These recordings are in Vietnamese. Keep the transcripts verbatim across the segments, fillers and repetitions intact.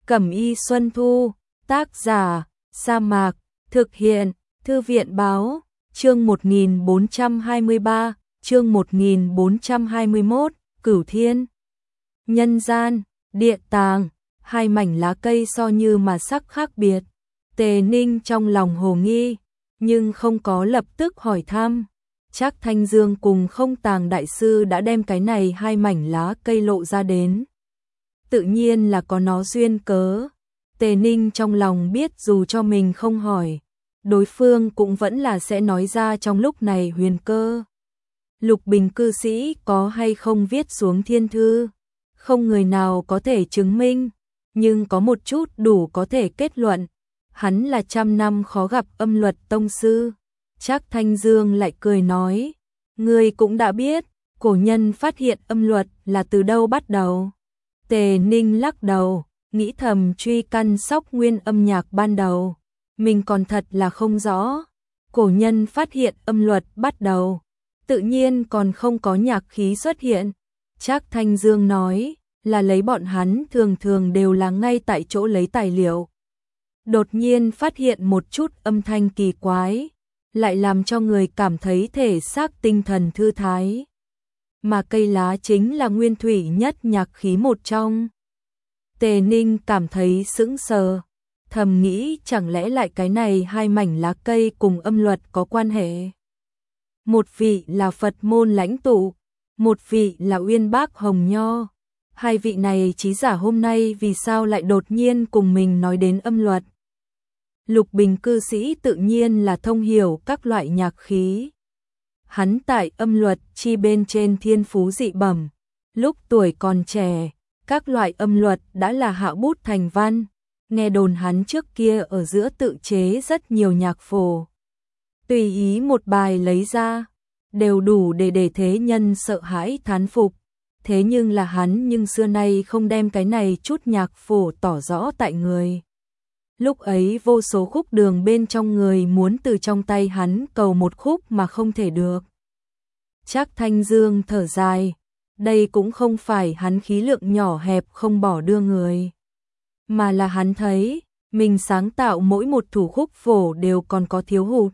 Cẩm y Xuân Thu, tác giả, Sa Mạc, thực hiện, Thư viện báo, chương một nghìn bốn trăm hai mươi ba, chương một nghìn bốn trăm hai mươi mốt, Cửu Thiên. Nhân gian, địa tàng, hai mảnh lá cây so như mà sắc khác biệt. Tề Ninh trong lòng hồ nghi, nhưng không có lập tức hỏi thăm. Trác Thanh Dương cùng Không Tàng đại sư đã đem cái này hai mảnh lá cây lộ ra đến. Tự nhiên là có nó duyên cớ. Tề Ninh trong lòng biết dù cho mình không hỏi, đối phương cũng vẫn là sẽ nói ra trong lúc này huyền cơ. Lục Bình cư sĩ có hay không viết xuống thiên thư, không người nào có thể chứng minh, nhưng có một chút đủ có thể kết luận, hắn là trăm năm khó gặp âm luật tông sư. Trác Thanh Dương lại cười nói, ngươi cũng đã biết, cổ nhân phát hiện âm luật là từ đâu bắt đầu. Tề Ninh lắc đầu, nghĩ thầm truy căn sóc nguyên âm nhạc ban đầu, mình còn thật là không rõ. Cổ nhân phát hiện âm luật bắt đầu, tự nhiên còn không có nhạc khí xuất hiện. Trác Thanh Dương nói, là lấy bọn hắn thường thường đều là ngay tại chỗ lấy tài liệu. Đột nhiên phát hiện một chút âm thanh kỳ quái, lại làm cho người cảm thấy thể xác tinh thần thư thái. Mà cây lá chính là nguyên thủy nhất nhạc khí một trong. Tề Ninh cảm thấy sững sờ, thầm nghĩ chẳng lẽ lại cái này hai mảnh lá cây cùng âm luật có quan hệ. Một vị là Phật môn lãnh tụ, một vị là Uyên Bác Hồng Nho. Hai vị này trí giả hôm nay vì sao lại đột nhiên cùng mình nói đến âm luật. Lục Bình cư sĩ tự nhiên là thông hiểu các loại nhạc khí. Hắn tại âm luật chi bên trên thiên phú dị bẩm, lúc tuổi còn trẻ, các loại âm luật đã là hạ bút thành văn. Nghe đồn hắn trước kia ở giữa tự chế rất nhiều nhạc phổ. Tùy ý một bài lấy ra, đều đủ để để thế nhân sợ hãi thán phục. Thế nhưng là hắn nhưng xưa nay không đem cái này chút nhạc phổ tỏ rõ tại người. Lúc ấy vô số khúc đường bên trong người muốn từ trong tay hắn cầu một khúc mà không thể được. Trác Thanh Dương thở dài, đây cũng không phải hắn khí lượng nhỏ hẹp không bỏ đưa người, mà là hắn thấy, mình sáng tạo mỗi một thủ khúc phổ đều còn có thiếu hụt.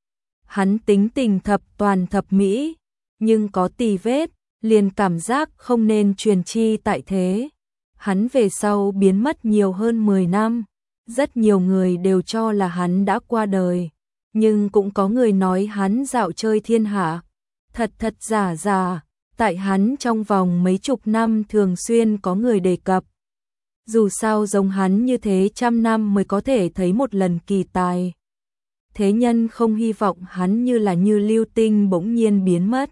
Hắn tính tình thập toàn thập mỹ, nhưng có tì vết, liền cảm giác không nên truyền chi tại thế. Hắn về sau biến mất nhiều hơn mười năm, rất nhiều người đều cho là hắn đã qua đời, nhưng cũng có người nói hắn dạo chơi thiên hạ. Thật thật giả giả, tại hắn trong vòng mấy chục năm thường xuyên có người đề cập. Dù sao giống hắn như thế trăm năm mới có thể thấy một lần kỳ tài. Thế nhân không hy vọng hắn như là như lưu tinh bỗng nhiên biến mất.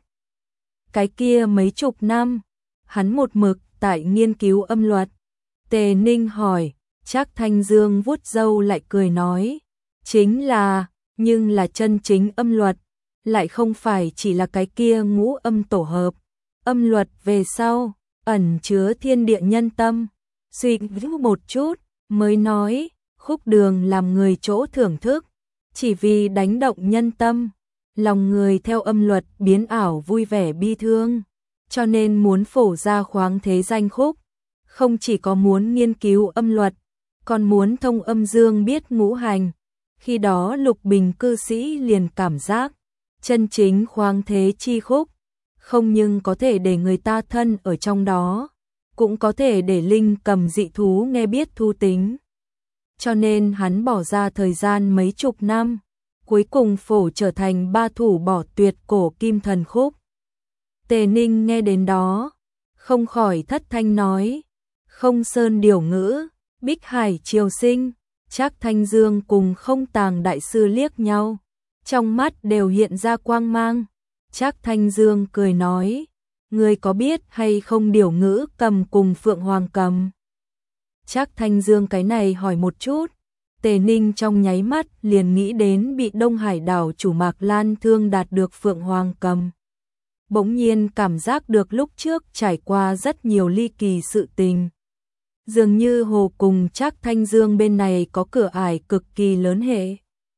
Cái kia mấy chục năm, hắn một mực tại nghiên cứu âm luật. Tề Ninh hỏi, Trác Thanh Dương vuốt râu lại cười nói, chính là, nhưng là chân chính âm luật, lại không phải chỉ là cái kia ngũ âm tổ hợp. Âm luật về sau, ẩn chứa thiên địa nhân tâm. Suy nghĩ một chút, mới nói, khúc đường làm người chỗ thưởng thức, chỉ vì đánh động nhân tâm. Lòng người theo âm luật biến ảo vui vẻ bi thương, cho nên muốn phổ ra khoáng thế danh khúc. Không chỉ có muốn nghiên cứu âm luật, còn muốn thông âm dương biết ngũ hành. Khi đó Lục Bình cư sĩ liền cảm giác, chân chính khoáng thế chi khúc, không nhưng có thể để người ta thân ở trong đó, cũng có thể để linh cầm dị thú nghe biết thu tính. Cho nên hắn bỏ ra thời gian mấy chục năm, cuối cùng phổ trở thành ba thủ bỏ tuyệt cổ kim thần khúc. Tề Ninh nghe đến đó, không khỏi thất thanh nói, Không Sơn điều ngữ, Bích Hải triều sinh. Trác Thanh Dương cùng Không Tàng đại sư liếc nhau, trong mắt đều hiện ra quang mang. Trác Thanh Dương cười nói, ngươi có biết hay không điều ngữ cầm cùng Phượng Hoàng cầm? Trác Thanh Dương cái này hỏi một chút, Tề Ninh trong nháy mắt liền nghĩ đến bị Đông Hải đảo chủ Mạc Lan thương đạt được Phượng Hoàng cầm. Bỗng nhiên cảm giác được lúc trước trải qua rất nhiều ly kỳ sự tình. Dường như hồ cùng Trác Thanh Dương bên này có cửa ải cực kỳ lớn hệ.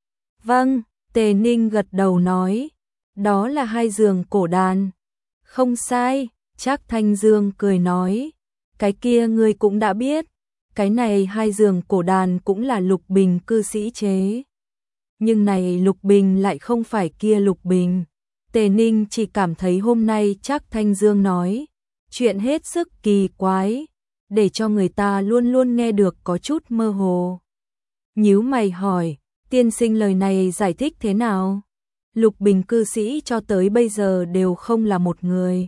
Vâng, Tề Ninh gật đầu nói, đó là hai giường cổ đàn. Không sai, Trác Thanh Dương cười nói, cái kia ngươi cũng đã biết, cái này hai giường cổ đàn cũng là Lục Bình cư sĩ chế. Nhưng này Lục Bình lại không phải kia Lục Bình. Tề Ninh chỉ cảm thấy hôm nay Trác Thanh Dương nói chuyện hết sức kỳ quái, để cho người ta luôn luôn nghe được có chút mơ hồ. Nhíu mày hỏi, tiên sinh lời này giải thích thế nào? Lục Bình cư sĩ cho tới bây giờ đều không là một người.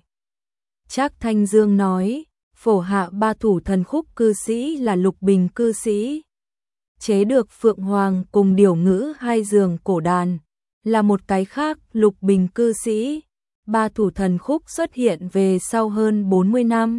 Trác Thanh Dương nói, phổ hạ ba thủ thần khúc cư sĩ là Lục Bình cư sĩ. Chế được Phượng Hoàng cùng Điểu Ngữ hai giường cổ đàn, là một cái khác Lục Bình cư sĩ. Ba thủ thần khúc xuất hiện về sau hơn bốn mươi năm,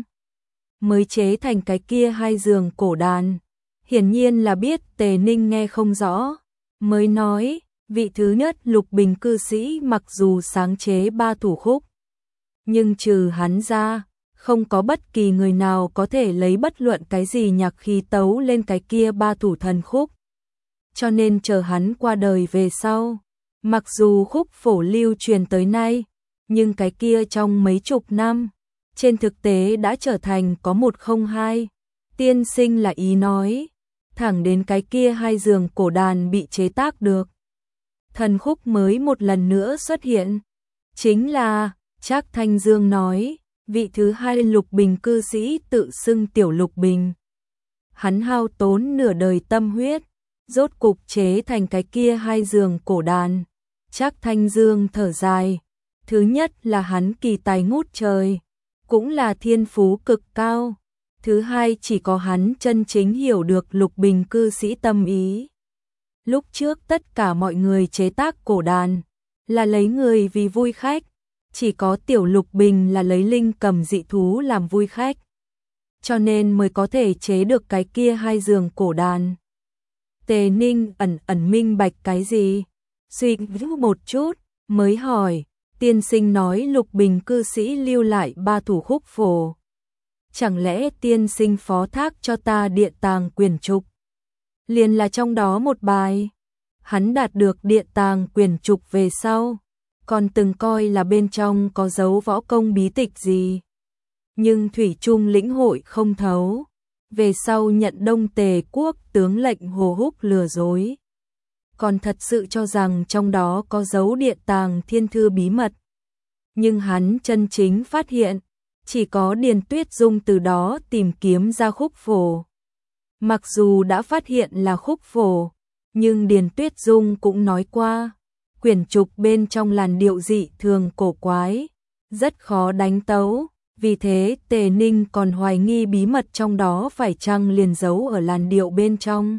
mới chế thành cái kia hai giường cổ đàn. Hiển nhiên là biết Tề Ninh nghe không rõ, mới nói, vị thứ nhất Lục Bình cư sĩ mặc dù sáng chế ba thủ khúc, nhưng trừ hắn ra, không có bất kỳ người nào có thể lấy bất luận cái gì nhạc khí tấu lên cái kia ba thủ thần khúc. Cho nên chờ hắn qua đời về sau, mặc dù khúc phổ lưu truyền tới nay, nhưng cái kia trong mấy chục năm, trên thực tế đã trở thành có một không hai. Tiên sinh là ý nói, thẳng đến cái kia hai giường cổ đàn bị chế tác được, thần khúc mới một lần nữa xuất hiện. Chính là, Trác Thanh Dương nói, vị thứ hai Lục Bình cư sĩ tự xưng Tiểu Lục Bình. Hắn hao tốn nửa đời tâm huyết, rốt cục chế thành cái kia hai giường cổ đàn. Trác Thanh Dương thở dài, thứ nhất là hắn kỳ tài ngút trời, cũng là thiên phú cực cao. Thứ hai chỉ có hắn chân chính hiểu được Lục Bình cư sĩ tâm ý. Lúc trước tất cả mọi người chế tác cổ đàn là lấy người vì vui khách, chỉ có Tiểu Lục Bình là lấy linh cầm dị thú làm vui khách, cho nên mới có thể chế được cái kia hai giường cổ đàn. Tề Ninh ẩn ẩn minh bạch cái gì, suy nghĩ một chút, mới hỏi, tiên sinh nói Lục Bình cư sĩ lưu lại ba thủ khúc phổ. Chẳng lẽ tiên sinh phó thác cho ta Điện Tàng Quyển Trục? Liền là trong đó một bài. Hắn đạt được Điện Tàng Quyển Trục về sau, còn từng coi là bên trong có dấu võ công bí tịch gì. Nhưng thủy chung lĩnh hội không thấu, về sau nhận Đông Tề quốc tướng lệnh Hồ Húc lừa dối, còn thật sự cho rằng trong đó có dấu Điện Tàng Thiên Thư bí mật. Nhưng hắn chân chính phát hiện, chỉ có Điền Tuyết Dung từ đó tìm kiếm ra khúc phổ. Mặc dù đã phát hiện là khúc phổ, nhưng Điền Tuyết Dung cũng nói qua, quyển trục bên trong làn điệu dị thường cổ quái, rất khó đánh tấu. Vì thế Tề Ninh còn hoài nghi bí mật trong đó phải chăng liền giấu ở làn điệu bên trong.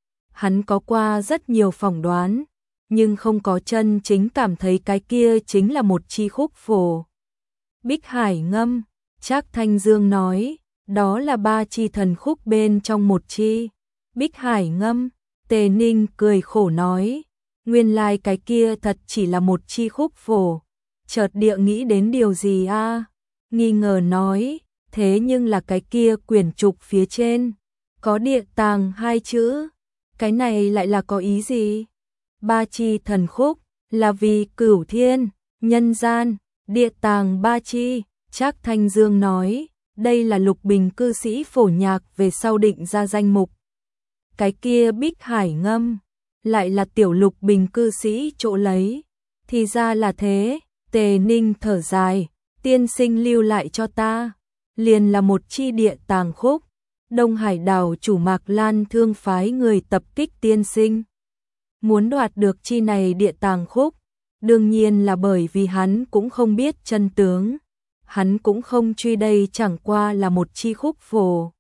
Hắn có qua rất nhiều phỏng đoán, nhưng không có chân chính cảm thấy cái kia chính là một chi khúc phổ. Bích Hải Ngâm, Trác Thanh Dương nói, đó là ba chi thần khúc bên trong một chi. Bích Hải Ngâm, Tề Ninh cười khổ nói, nguyên lai cái kia thật chỉ là một chi khúc phổ. Chợt địa nghĩ đến điều gì a? À? Nghi ngờ nói, thế nhưng là cái kia quyển trục phía trên có Điện Tàng hai chữ, cái này lại là có ý gì? Ba chi thần khúc là vì cửu thiên, nhân gian, Điện Tàng ba chi. Trác Thanh Dương nói, đây là Lục Bình cư sĩ phổ nhạc về sau định ra danh mục. Cái kia Bích Hải Ngâm lại là Tiểu Lục Bình cư sĩ chỗ lấy. Thì ra là thế. Tề Ninh thở dài, tiên sinh lưu lại cho ta, liền là một chi Điện Tàng khúc. Đông Hải đảo chủ Mạc Lan Thương phái người tập kích tiên sinh, muốn đoạt được chi này Điện Tàng khúc, đương nhiên là bởi vì hắn cũng không biết chân tướng. Hắn cũng không truy, đây chẳng qua là một chi khúc phổ.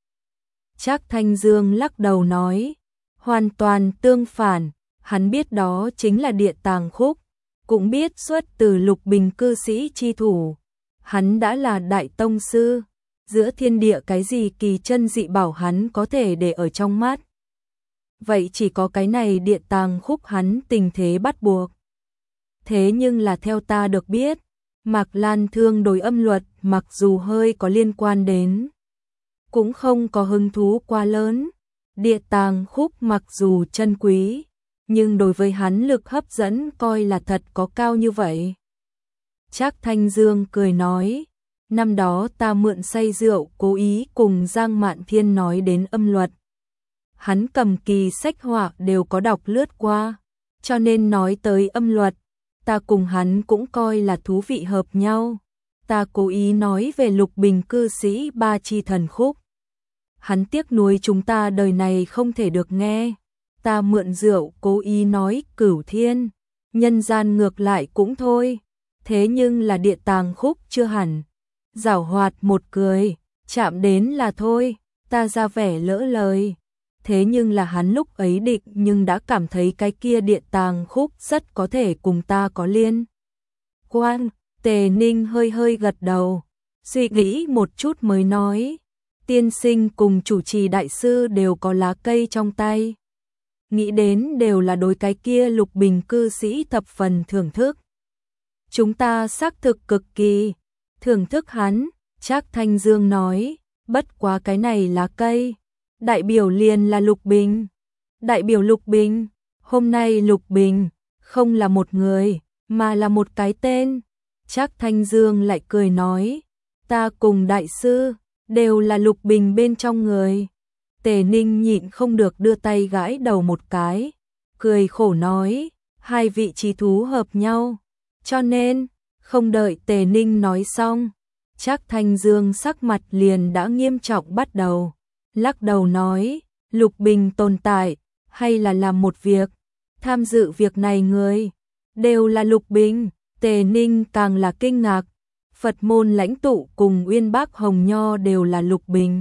Trác Thanh Dương lắc đầu nói, hoàn toàn tương phản, hắn biết đó chính là Điện Tàng khúc, cũng biết xuất từ Lục Bình cư sĩ chi thủ. Hắn đã là đại tông sư, giữa thiên địa cái gì kỳ chân dị bảo hắn có thể để ở trong mắt. Vậy chỉ có cái này Điện Tàng khúc hắn tình thế bắt buộc. Thế nhưng là theo ta được biết, Mạc Lan Thương đối âm luật mặc dù hơi có liên quan đến, cũng không có hứng thú quá lớn. Điện Tàng khúc mặc dù chân quý, nhưng đối với hắn lực hấp dẫn coi là thật có cao như vậy. Trác Thanh Dương cười nói, năm đó ta mượn say rượu cố ý cùng Giang Mạn Thiên nói đến âm luật, hắn cầm kỳ sách họa đều có đọc lướt qua, cho nên nói tới âm luật, ta cùng hắn cũng coi là thú vị hợp nhau. Ta cố ý nói về Lục Bình cư sĩ Ba Chi Thần Khúc. Hắn tiếc nuối chúng ta đời này không thể được nghe. Ta mượn rượu cố ý nói Cửu Thiên, nhân gian ngược lại cũng thôi. Thế nhưng là Địa Tàng Khúc chưa hẳn. Giảo hoạt một cười, chạm đến là thôi, ta ra vẻ lỡ lời. Thế nhưng là hắn lúc ấy định nhưng đã cảm thấy cái kia Địa Tàng Khúc rất có thể cùng ta có liên quan. Tề Ninh hơi hơi gật đầu, suy nghĩ một chút mới nói, tiên sinh cùng chủ trì đại sư đều có lá cây trong tay. Nghĩ đến đều là đối cái kia Lục Bình cư sĩ thập phần thưởng thức. Chúng ta xác thực cực kỳ thưởng thức hắn, Trác Thanh Dương nói, bất quá cái này lá cây, đại biểu liền là Lục Bình. Đại biểu Lục Bình, hôm nay Lục Bình không là một người, mà là một cái tên. Trác Thanh Dương lại cười nói, ta cùng đại sư đều là Lục Bình bên trong người. Tề Ninh nhịn không được đưa tay gãi đầu một cái, cười khổ nói, hai vị trí thú hợp nhau. Cho nên, không đợi Tề Ninh nói xong, Trác Thanh Dương sắc mặt liền đã nghiêm trọng bắt đầu, lắc đầu nói, Lục Bình tồn tại, hay là làm một việc, tham dự việc này người, đều là Lục Bình. Tề Ninh càng là kinh ngạc, Phật môn lãnh tụ cùng Uyên Bác Hồng Nho đều là Lục Bình.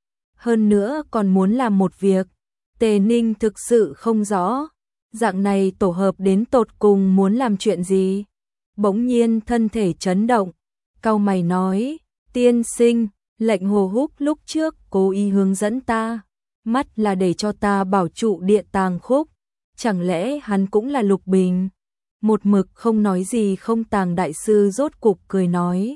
Hơn nữa còn muốn làm một việc, Tề Ninh thực sự không rõ, dạng này tổ hợp đến tột cùng muốn làm chuyện gì. Bỗng nhiên thân thể chấn động, cau mày nói, tiên sinh, lệnh Hồ Húc lúc trước cố ý hướng dẫn ta, mắt là để cho ta bảo trụ Địa Tàng Khúc, chẳng lẽ hắn cũng là Lục Bình? Một mực không nói gì không Tàng đại sư rốt cục cười nói,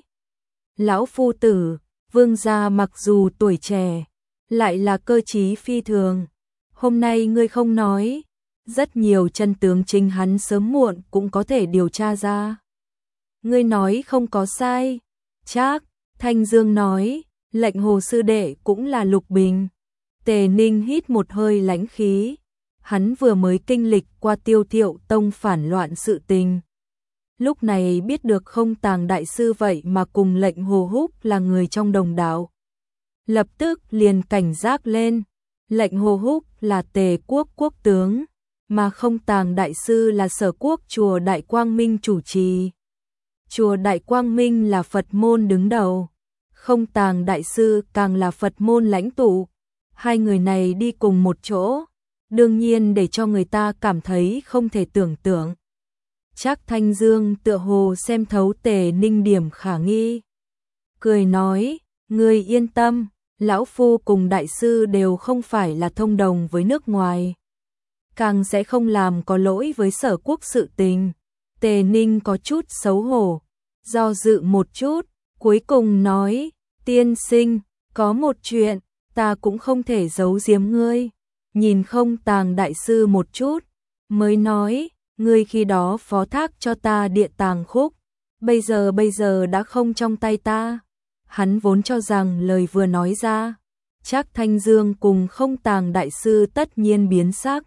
lão phu tử, vương gia mặc dù tuổi trẻ, lại là cơ trí phi thường, hôm nay ngươi không nói, rất nhiều chân tướng chính hắn sớm muộn cũng có thể điều tra ra. Ngươi nói không có sai. Trác Thanh Dương nói, lệnh Hồ sư đệ cũng là Lục Bình. Tề Ninh hít một hơi lãnh khí, hắn vừa mới kinh lịch qua Tiêu Thiệu Tông phản loạn sự tình. Lúc này biết được không Tàng đại sư vậy mà cùng lệnh Hồ Húc là người trong đồng đạo. Lập tức liền cảnh giác lên, lệnh Hồ Húc là Tề quốc quốc tướng, mà không Tàng đại sư là Sở quốc chùa Đại Quang Minh chủ trì. Chùa Đại Quang Minh là Phật môn đứng đầu, không Tàng đại sư càng là Phật môn lãnh tụ. Hai người này đi cùng một chỗ, đương nhiên để cho người ta cảm thấy không thể tưởng tượng. Trác Thanh Dương tựa hồ xem thấu Tề Ninh điểm khả nghi, cười nói, ngươi yên tâm, lão phu cùng đại sư đều không phải là thông đồng với nước ngoài, càng sẽ không làm có lỗi với Sở quốc sự tình. Tề Ninh có chút xấu hổ, do dự một chút, cuối cùng nói, tiên sinh, có một chuyện, ta cũng không thể giấu giếm ngươi. Nhìn không Tàng đại sư một chút, mới nói, ngươi khi đó phó thác cho ta Địa Tàng Khúc, bây giờ bây giờ đã không trong tay ta. Hắn vốn cho rằng lời vừa nói ra, Trác Thanh Dương cùng không Tàng đại sư tất nhiên biến sắc.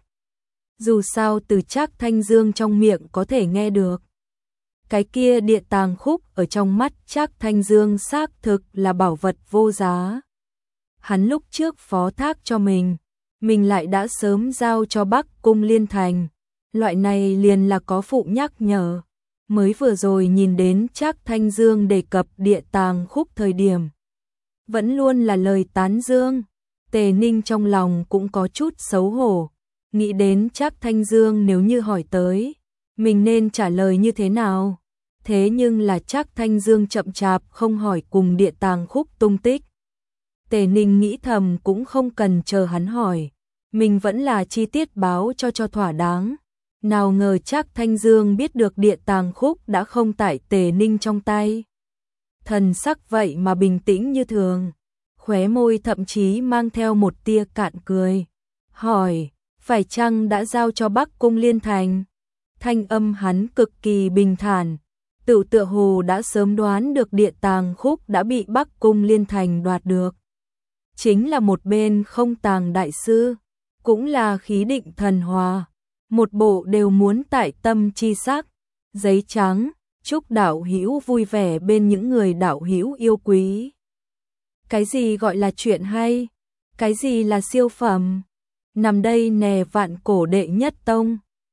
Dù sao từ Trác Thanh Dương trong miệng có thể nghe được, cái kia Địa Tàng Khúc ở trong mắt Trác Thanh Dương xác thực là bảo vật vô giá. Hắn lúc trước phó thác cho mình, mình lại đã sớm giao cho Bắc Cung Liên Thành, loại này liền là có phụ nhắc nhở. Mới vừa rồi nhìn đến Trác Thanh Dương đề cập Địa Tàng Khúc thời điểm, vẫn luôn là lời tán dương. Tề Ninh trong lòng cũng có chút xấu hổ, nghĩ đến Trác Thanh Dương nếu như hỏi tới, mình nên trả lời như thế nào. Thế nhưng là Trác Thanh Dương chậm chạp không hỏi cùng Địa Tàng Khúc tung tích. Tề Ninh nghĩ thầm cũng không cần chờ hắn hỏi, mình vẫn là chi tiết báo cho cho thỏa đáng. Nào ngờ Trác Thanh Dương biết được Địa Tàng Khúc đã không tại Tề Ninh trong tay. Thần sắc vậy mà bình tĩnh như thường, khóe môi thậm chí mang theo một tia cạn cười. Hỏi, phải chăng đã giao cho Bắc Cung Liên Thành? Thanh âm hắn cực kỳ bình thản, tự tựa hồ đã sớm đoán được Địa Tàng Khúc đã bị Bắc Cung Liên Thành đoạt được. Chính là một bên không Tàng đại sư, cũng là khí định thần hòa, một bộ đều muốn tại tâm chi sắc. Giấy trắng, chúc đạo hữu vui vẻ bên những người đạo hữu yêu quý. Cái gì gọi là chuyện hay? Cái gì là siêu phẩm? Nằm đây nè vạn cổ đệ nhất tông.